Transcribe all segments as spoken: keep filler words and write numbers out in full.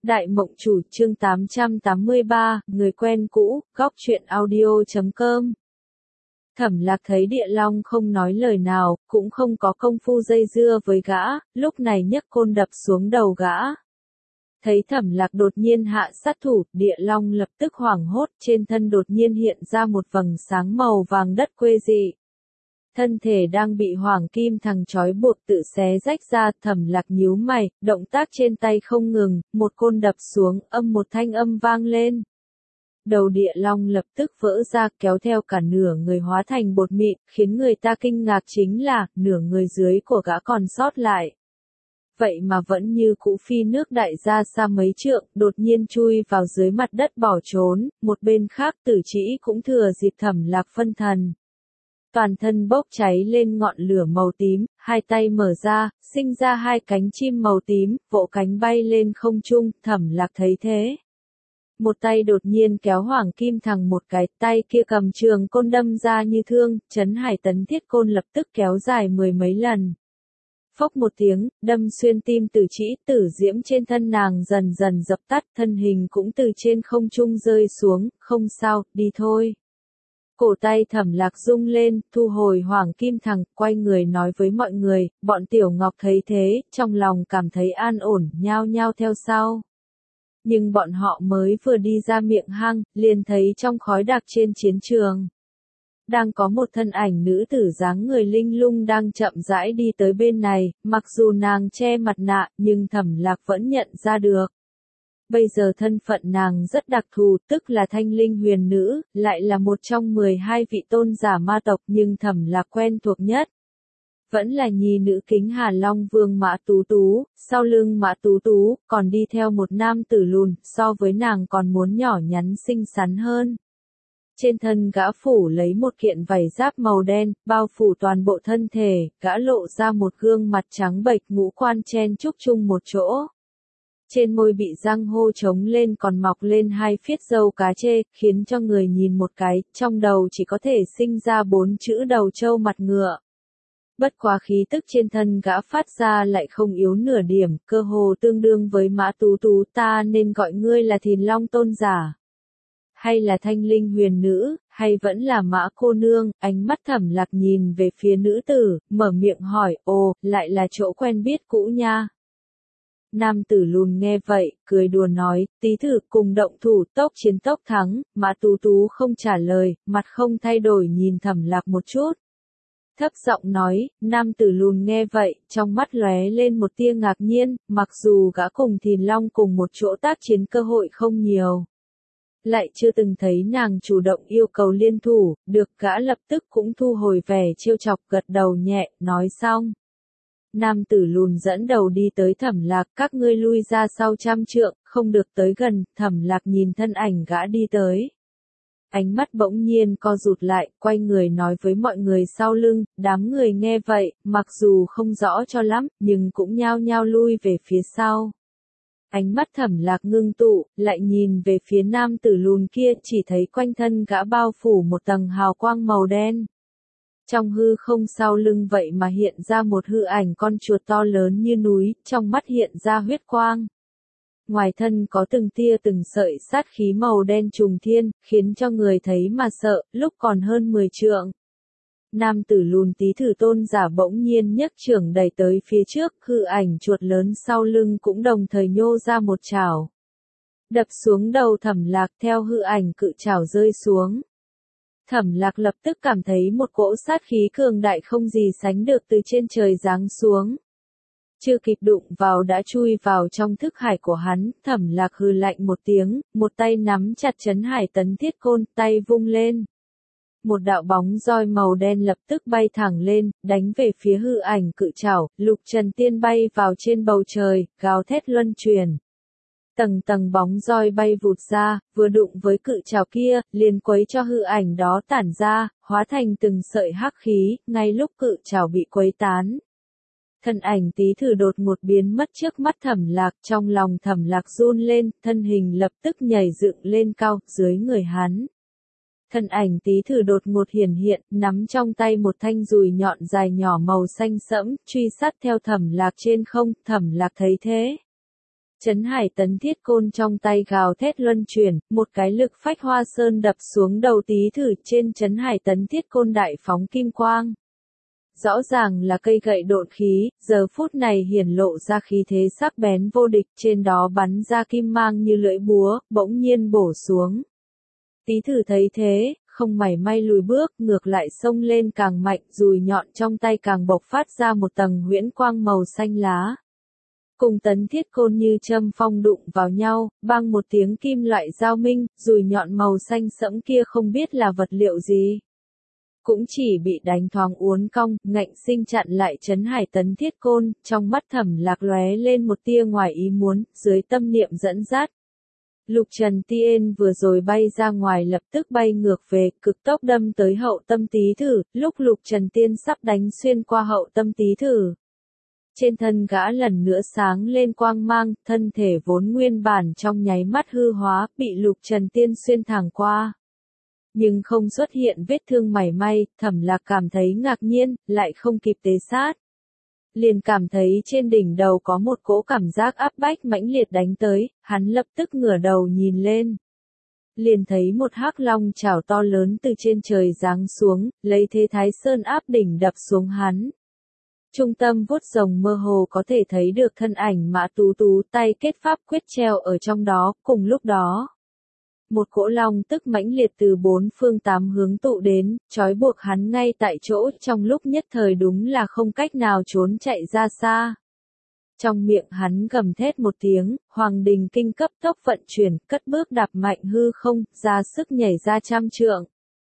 Đại Mộng Chủ chương tám trăm tám mươi ba, người quen cũ, góc truyện audio chấm com. Thẩm Lạc thấy Địa Long không nói lời nào, cũng không có công phu dây dưa với gã, lúc này nhấc côn đập xuống đầu gã. Thấy Thẩm Lạc đột nhiên hạ sát thủ, Địa Long lập tức hoảng hốt, trên thân đột nhiên hiện ra một vầng sáng màu vàng đất quê dị. Thân thể đang bị hoàng kim thằng trói buộc tự xé rách ra, Thẩm Lạc nhíu mày, động tác trên tay không ngừng, một côn đập xuống, âm một thanh âm vang lên. Đầu Địa Long lập tức vỡ ra, kéo theo cả nửa người hóa thành bột mịn, khiến người ta kinh ngạc chính là, nửa người dưới của gã còn sót lại. Vậy mà vẫn như cũ phi nước đại ra xa mấy trượng, đột nhiên chui vào dưới mặt đất bỏ trốn, một bên khác Tử Trĩ cũng thừa dịp Thẩm Lạc phân thần. Toàn thân bốc cháy lên ngọn lửa màu tím, hai tay mở ra, sinh ra hai cánh chim màu tím, vỗ cánh bay lên không trung, Thẩm Lạc thấy thế. Một tay đột nhiên kéo Hoàng Kim Thằng một cái, tay kia cầm trường côn đâm ra như thương, Trấn Hải Tấn Thiết Côn lập tức kéo dài mười mấy lần. Phốc một tiếng, đâm xuyên tim Tử Trĩ, tử diễm trên thân nàng dần dần dập tắt, thân hình cũng từ trên không trung rơi xuống, không sao, đi thôi. Cổ tay Thẩm Lạc rung lên, thu hồi Hoàng Kim Thằng, quay người nói với mọi người, bọn Tiểu Ngọc thấy thế, trong lòng cảm thấy an ổn, nhao nhao theo sau. Nhưng bọn họ mới vừa đi ra miệng hang, liền thấy trong khói đặc trên chiến trường. Đang có một thân ảnh nữ tử dáng người linh lung đang chậm rãi đi tới bên này, mặc dù nàng che mặt nạ, nhưng Thẩm Lạc vẫn nhận ra được. Bây giờ thân phận nàng rất đặc thù, tức là thanh linh huyền nữ, lại là một trong mười hai vị tôn giả ma tộc, nhưng Thẩm Lạc quen thuộc nhất. Vẫn là nhi nữ Kính Hà Long Vương Mã Tú Tú, sau lưng Mã Tú Tú, còn đi theo một nam tử lùn, so với nàng còn muốn nhỏ nhắn xinh xắn hơn. Trên thân gã phủ lấy một kiện vảy giáp màu đen, bao phủ toàn bộ thân thể, gã lộ ra một gương mặt trắng bệch, ngũ quan chen chúc chung một chỗ. Trên môi bị răng hô trống lên còn mọc lên hai phiết râu cá chê, khiến cho người nhìn một cái, trong đầu chỉ có thể sinh ra bốn chữ đầu trâu mặt ngựa. Bất quá khí tức trên thân gã phát ra lại không yếu nửa điểm, cơ hồ tương đương với Mã Tú Tú, ta nên gọi ngươi là Thìn Long tôn giả. Hay là thanh linh huyền nữ, hay vẫn là Mã cô nương, ánh mắt Thẩm Lạc nhìn về phía nữ tử, mở miệng hỏi, ồ, lại là chỗ quen biết cũ nha. Nam tử lùn nghe vậy, cười đùa nói, tí thử cùng động thủ, tốc chiến tốc thắng. Mã Tú Tú không trả lời, mặt không thay đổi nhìn Thẩm Lạc một chút. Thấp giọng nói, nam tử lùn nghe vậy, trong mắt lóe lên một tia ngạc nhiên, mặc dù gã cùng Thìn Long cùng một chỗ tác chiến cơ hội không nhiều. Lại chưa từng thấy nàng chủ động yêu cầu liên thủ, được gã lập tức cũng thu hồi vẻ trêu chọc, gật đầu nhẹ, nói xong. Nam tử lùn dẫn đầu đi tới Thẩm Lạc, các ngươi lui ra sau trăm trượng, không được tới gần. Thẩm Lạc nhìn thân ảnh gã đi tới. Ánh mắt bỗng nhiên co rụt lại, quay người nói với mọi người sau lưng, đám người nghe vậy, mặc dù không rõ cho lắm, nhưng cũng nhao nhao lui về phía sau. Ánh mắt Thẩm Lạc ngưng tụ, lại nhìn về phía nam tử lùn kia, chỉ thấy quanh thân gã bao phủ một tầng hào quang màu đen. Trong hư không sau lưng vậy mà hiện ra một hư ảnh con chuột to lớn như núi, trong mắt hiện ra huyết quang. Ngoài thân có từng tia từng sợi sát khí màu đen trùng thiên, khiến cho người thấy mà sợ, lúc còn hơn mười trượng. Nam tử lùn tí thử tôn giả bỗng nhiên nhấc chưởng đẩy tới phía trước, hư ảnh chuột lớn sau lưng cũng đồng thời nhô ra một chảo. Đập xuống đầu Thẩm Lạc theo hư ảnh cự chảo rơi xuống. Thẩm Lạc lập tức cảm thấy một cỗ sát khí cường đại không gì sánh được từ trên trời giáng xuống. Chưa kịp đụng vào đã chui vào trong thức hải của hắn, Thẩm Lạc hừ lạnh một tiếng, một tay nắm chặt Trấn Hải Tấn Thiết Côn, tay vung lên. Một đạo bóng roi màu đen lập tức bay thẳng lên, đánh về phía hư ảnh cự chảo, Lục Trần Tiên bay vào trên bầu trời, gào thét luân chuyển. Tầng tầng bóng roi bay vụt ra, vừa đụng với cự chảo kia, liền quấy cho hư ảnh đó tản ra, hóa thành từng sợi hắc khí, ngay lúc cự chảo bị quấy tán. Thân ảnh tí thử đột ngột biến mất trước mắt Thẩm Lạc, trong lòng Thẩm Lạc run lên, thân hình lập tức nhảy dựng lên cao, dưới người hắn. Thân ảnh tí thử đột ngột hiển hiện, nắm trong tay một thanh dùi nhọn dài nhỏ màu xanh sẫm, truy sát theo Thẩm Lạc trên không, Thẩm Lạc thấy thế. Trấn Hải Tấn thiết côn trong tay gào thét luân chuyển, một cái lực phách hoa sơn đập xuống đầu Tý Thử, trên Trấn Hải Tấn thiết côn đại phóng kim quang. Rõ ràng là cây gậy độn khí, giờ phút này hiển lộ ra khí thế sắc bén vô địch, trên đó bắn ra kim mang như lưỡi búa, bỗng nhiên bổ xuống. Tý Thử thấy thế, không mảy may lùi bước, ngược lại xông lên càng mạnh, dùi nhọn trong tay càng bộc phát ra một tầng huyễn quang màu xanh lá. Cùng tấn thiết côn như châm phong đụng vào nhau, bang một tiếng kim loại giao minh, dùi nhọn màu xanh sẫm kia không biết là vật liệu gì. Cũng chỉ bị đánh thoáng uốn cong, ngạnh sinh chặn lại Trấn Hải Tấn thiết côn, trong mắt Thẩm Lạc lóe lên một tia ngoài ý muốn, dưới tâm niệm dẫn dắt. Lục Trần Tiên vừa rồi bay ra ngoài lập tức bay ngược về, cực tốc đâm tới hậu tâm Tý Thử, lúc Lục Trần Tiên sắp đánh xuyên qua hậu tâm Tý Thử. Trên thân gã lần nữa sáng lên quang mang, thân thể vốn nguyên bản trong nháy mắt hư hóa, bị Lục Trần Tiên xuyên thẳng qua. Nhưng không xuất hiện vết thương mảy may, Thẩm Lạc cảm thấy ngạc nhiên, lại không kịp tế sát. Liền cảm thấy trên đỉnh đầu có một cỗ cảm giác áp bách mãnh liệt đánh tới, hắn lập tức ngửa đầu nhìn lên. Liền thấy một hắc long chảo to lớn từ trên trời giáng xuống, lấy thế Thái Sơn áp đỉnh đập xuống hắn. Trung tâm vuốt rồng mơ hồ có thể thấy được thân ảnh Mã Tú Tú, tay kết pháp quyết treo ở trong đó, cùng lúc đó. Một cỗ long tức mãnh liệt từ bốn phương tám hướng tụ đến, trói buộc hắn ngay tại chỗ, trong lúc nhất thời đúng là không cách nào trốn chạy ra xa. Trong miệng hắn gầm thét một tiếng, Hoàng Đình Kinh cấp tốc vận chuyển, cất bước đạp mạnh hư không, ra sức nhảy ra trăm trượng.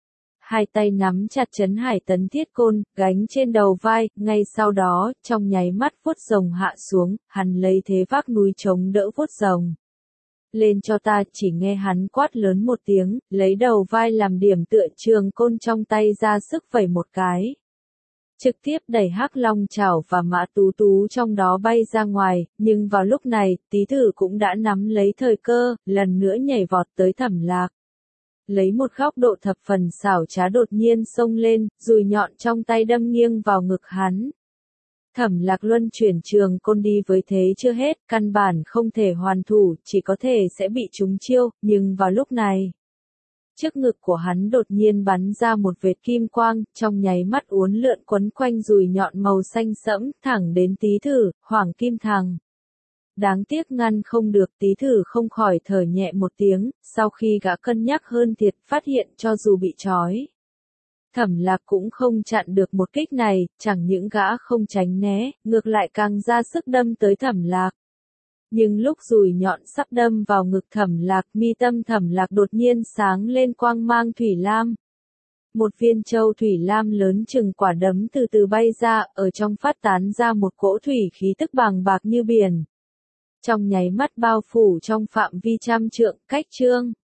Hai tay nắm chặt Trấn Hải Tấn thiết côn, gánh trên đầu vai, ngay sau đó, trong nháy mắt vuốt rồng hạ xuống, hắn lấy thế vác núi chống đỡ vuốt rồng. Lên cho ta, chỉ nghe hắn quát lớn một tiếng, lấy đầu vai làm điểm tựa, trường côn trong tay ra sức vẩy một cái. Trực tiếp đẩy hắc long chảo và Mã Tú Tú trong đó bay ra ngoài, nhưng vào lúc này, Tý Thử cũng đã nắm lấy thời cơ, lần nữa nhảy vọt tới Thẩm Lạc. Lấy một góc độ thập phần xảo trá đột nhiên xông lên, dùi nhọn trong tay đâm nghiêng vào ngực hắn. Thẩm Lạc luân chuyển trường côn đi với thế chưa hết, căn bản không thể hoàn thủ, chỉ có thể sẽ bị trúng chiêu, nhưng vào lúc này, trước ngực của hắn đột nhiên bắn ra một vệt kim quang, trong nháy mắt uốn lượn quấn quanh dùi nhọn màu xanh sẫm, thẳng đến Tý Thử, Hoàng Kim Thằng. Đáng tiếc ngăn không được, Tý Thử không khỏi thở nhẹ một tiếng, sau khi gã cân nhắc hơn thiệt, phát hiện cho dù bị trói. Thẩm Lạc cũng không chặn được một kích này, chẳng những gã không tránh né, ngược lại càng ra sức đâm tới Thẩm Lạc. Nhưng lúc dùi nhọn sắp đâm vào ngực Thẩm Lạc, mi tâm Thẩm Lạc đột nhiên sáng lên quang mang thủy lam. Một viên châu thủy lam lớn chừng quả đấm từ từ bay ra, ở trong phát tán ra một cỗ thủy khí tức bàng bạc như biển. Trong nháy mắt bao phủ trong phạm vi trăm trượng, cách trương.